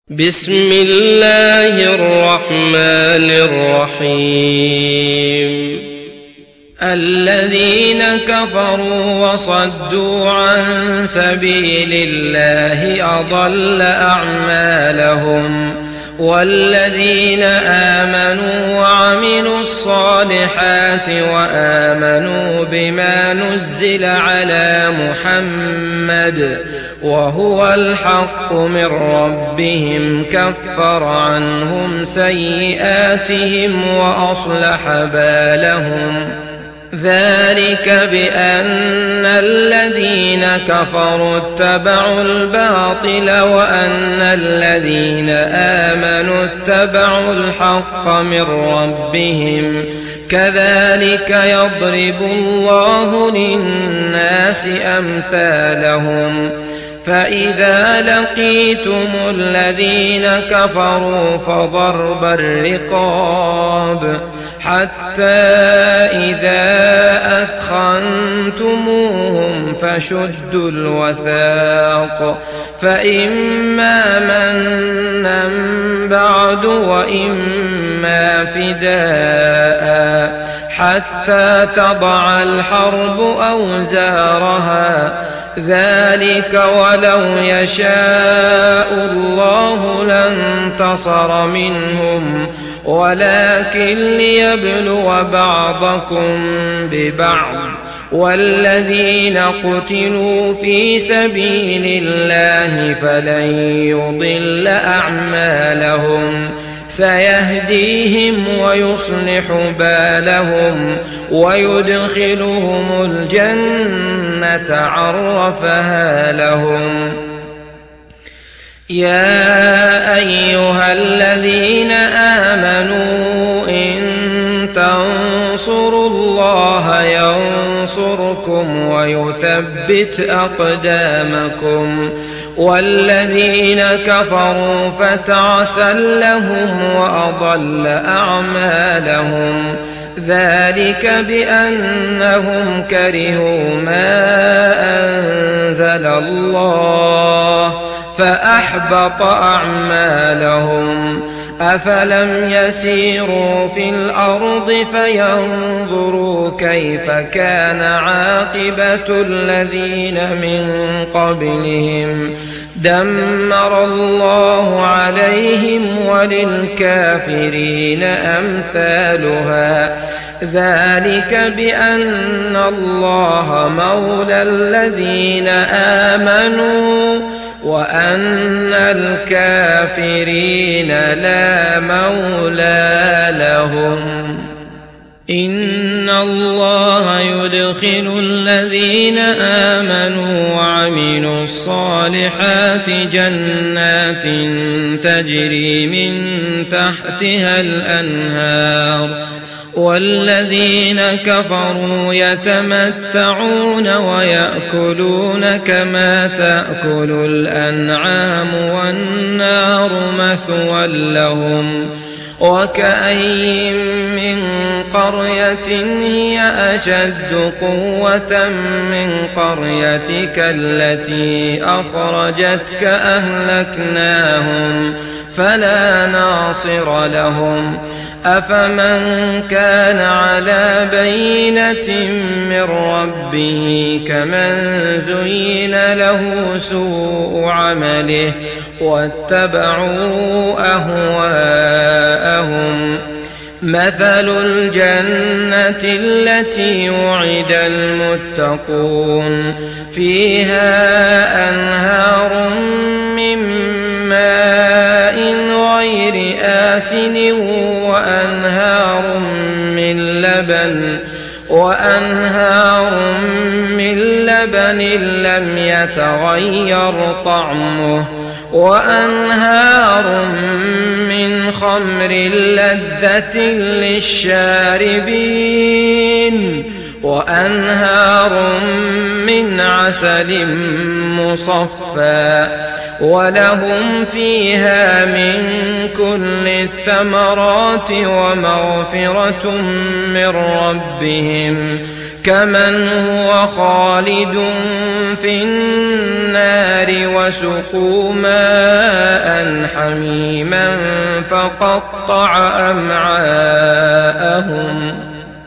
بسم الله الرحمن الرحيم الذين كفروا وصدوا عن سبيل الله أضل أعمالهم والذين آمنوا وعملوا الصالحات وآمنوا بما نزل على محمد وهو الحق من ربهم كفر عنهم سيئاتهم وأصلح بالهم ذلك بأن الذين كفروا اتبعوا الباطل وأن الذين آمنوا اتبعوا الحق من ربهم كذلك يضرب الله للناس أمثالهم فإذا لقيتم الذين كفروا فضرب الرقاب حتى إذا أثخنتموهم فشدوا الوثاق فإما منا بعد وإما فداء حتى تضع الحرب أوزارها ذلك ولو يشاء الله لانتصر منهم ولكن ليبلو بعضكم ببعض والذين قتلوا في سبيل الله فلن يضل أعمالهم سيهديهم ويصلح بالهم ويدخلهم الجنة عرفها لهم يا أيها الذين آمنوا إن تنصروا الله ينصركم ويثبت أقدامكم والذين كفروا فتعسا لهم وأضل أعمالهم ذلك بأنهم كرهوا ما أنزل الله فأحبط أعمالهم أفلم يسيروا في الأرض فينظروا كيف كان عاقبة الذين من قبلهم دمر الله عليهم وللكافرين أمثالها ذلك بأن الله مولى الذين آمنوا وأن الكافرين لا مولى لهم إن الله يدخل الذين آمنوا وعملوا الصالحات جنات تجري من تحتها الأنهار والذين كفروا يتمتعون ويأكلون كما تأكل الأنعام والنار مثوى لهم وكأين من قرية هي أشد قوة من قريتك التي أخرجتك أهلكناهم فلا ناصر لهم أفمن كان على بينة من ربه كمن زين له سوء عمله واتبعوا أهواءهم مثل الجنة التي وعد المتقون فيها أنهار من ماء غير آسن وأنهار من لبن لم يتغير طعمه وأنهار من خمر لذة للشاربين وأنهار من عسل مصفى ولهم فيها من كل الثمرات ومغفرة من ربهم كمن هو خالد في النار وسقوا ماء حميما فقطع أمعاءهم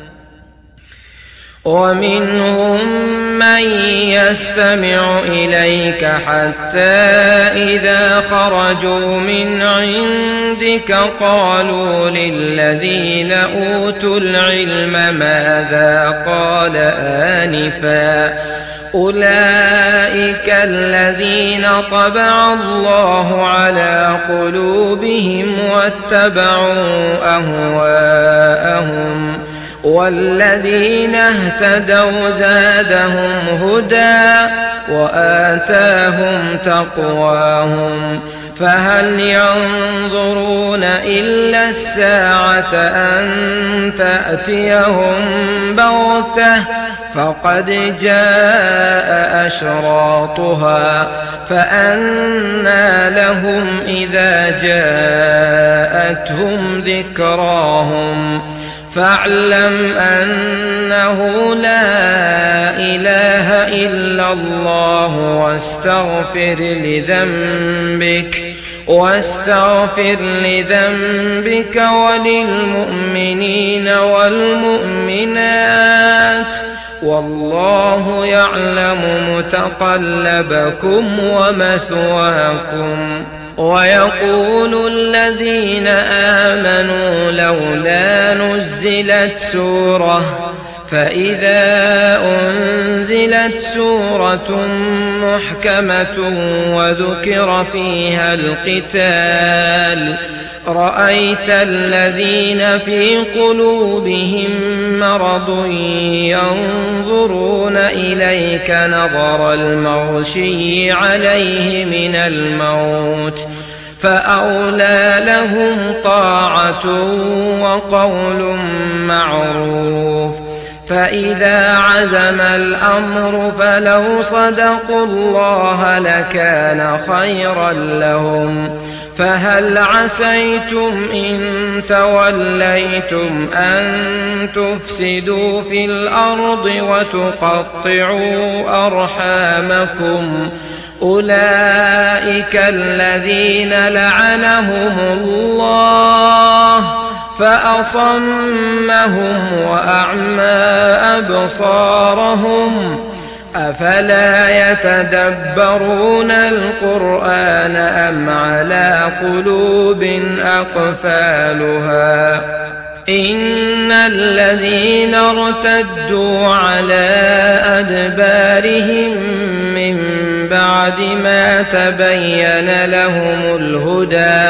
ومنهم من يستمع إليك حتى إذا خرجوا من عندك قالوا للذين أوتوا العلم ماذا قال آنفا أولئك الذين طبع الله على قلوبهم واتبعوا أهواءهم والذين اهتدوا زادهم هدى وآتاهم تقواهم فهل ينظرون إلا الساعة أن تأتيهم بغتة فقد جاء أشراطها فأنى لهم إذا جاءتهم ذكراهم فاعلم أنه لا إله إلا الله واستغفر لذنبك وللمؤمنين والمؤمنات والله يعلم متقلبكم ومثواكم ويقول الذين آمنوا لولا نزلت سورة فإذا أنزلت سورة محكمة وذكر فيها القتال رأيت الذين في قلوبهم مرض ينظرون إليك نظر المغشي عليه من الموت فأولى لهم طاعة وقول معروف فإذا عزم الأمر فلو صدقوا الله لكان خيرا لهم فهل عسيتم إن توليتم أن تفسدوا في الأرض وتقطعوا أرحامكم أولئك الذين لعنهم الله فأصمهم وأعمى أبصارهم أفلا يتدبرون القرآن أم على قلوب أقفالها إن الذين ارتدوا على أدبارهم من بعد ما تبين لهم الهدى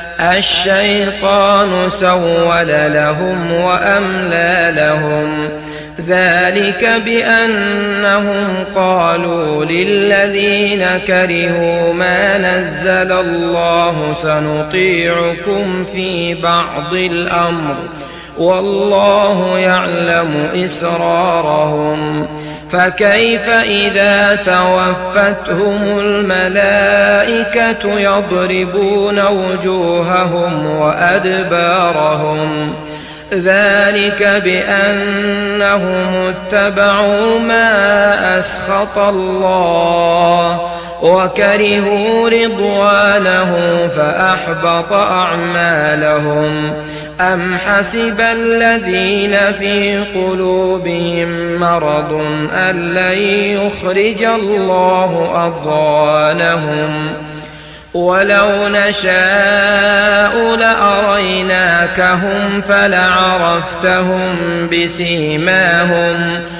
الشيطان سول لهم وأملى لهم ذلك بأنهم قالوا للذين كرهوا ما نزل الله سنطيعكم في بعض الأمر والله يعلم إسرارهم فكيف إذا توفتهم الملائكة يضربون وجوههم وأدبارهم ذلك بأنهم اتبعوا ما أسخط الله وكرهوا رضوانه فأحبط أعمالهم أم حسب الذين في قلوبهم مرض أن لن يخرج الله أضغانهم ولو نشاء لأريناكهم فلعرفتهم بسيماهم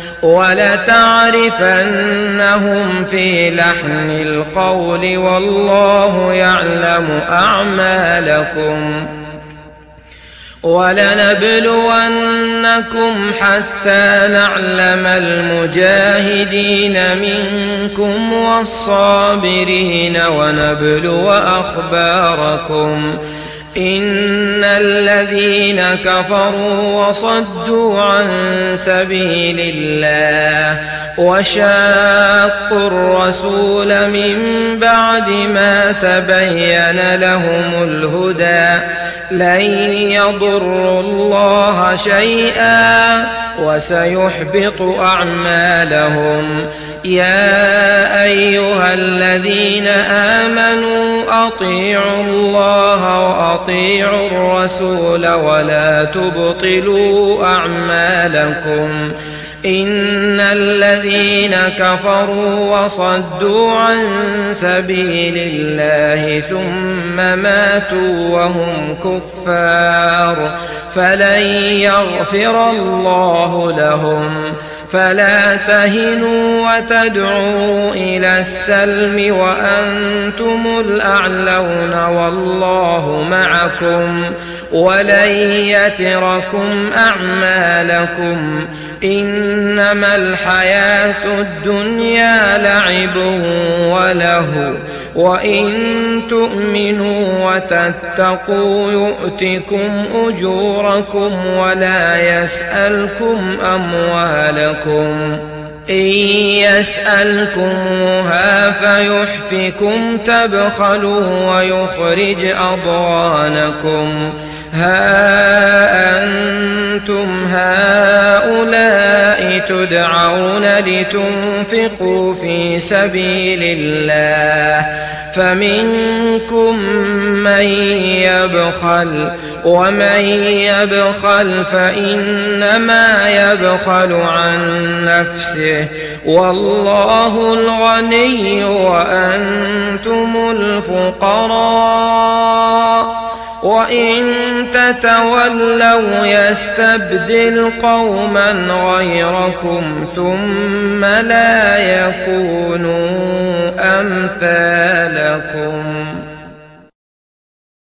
ولتعرفنهم في لحن القول والله يعلم أعمالكم ولنبلونكم حتى نعلم المجاهدين منكم والصابرين ونبلو أخباركم إن الذين كفروا وصدوا عن سبيل الله وشاقوا الرسول من بعد ما تبين لهم الهدى لن يضروا الله شيئا وسيحبط أعمالهم. يا أيها الذين آمنوا أطيعوا الله وأطيعوا الرسول ولا تبطلوا أعمالكم. إن الذين كفروا وصدوا عن سبيل الله ثم ماتوا وهم كفار فلن يغفر الله لهم. فلا تهنوا وتدعوا إلى السلم وأنتم الأعلون والله معكم ولن يتركم أعمالكم. إنما الحياة الدنيا لعب وله وإن تؤمنوا وتتقوا يؤتكم أجوركم ولا يسألكم أموالكم. إن يسألكموها فيحفكم تبخلوا ويخرج أضغانكم. ها أنتم هؤلاء تدعون لتنفقوا في سبيل الله فمنكم من يبخل ومن يبخل فإنما يبخل عن نفسه والله الغني وأنتم الفقراء وإن تتولوا يستبدل قوما غيركم ثم لا يكونوا أمثالكم.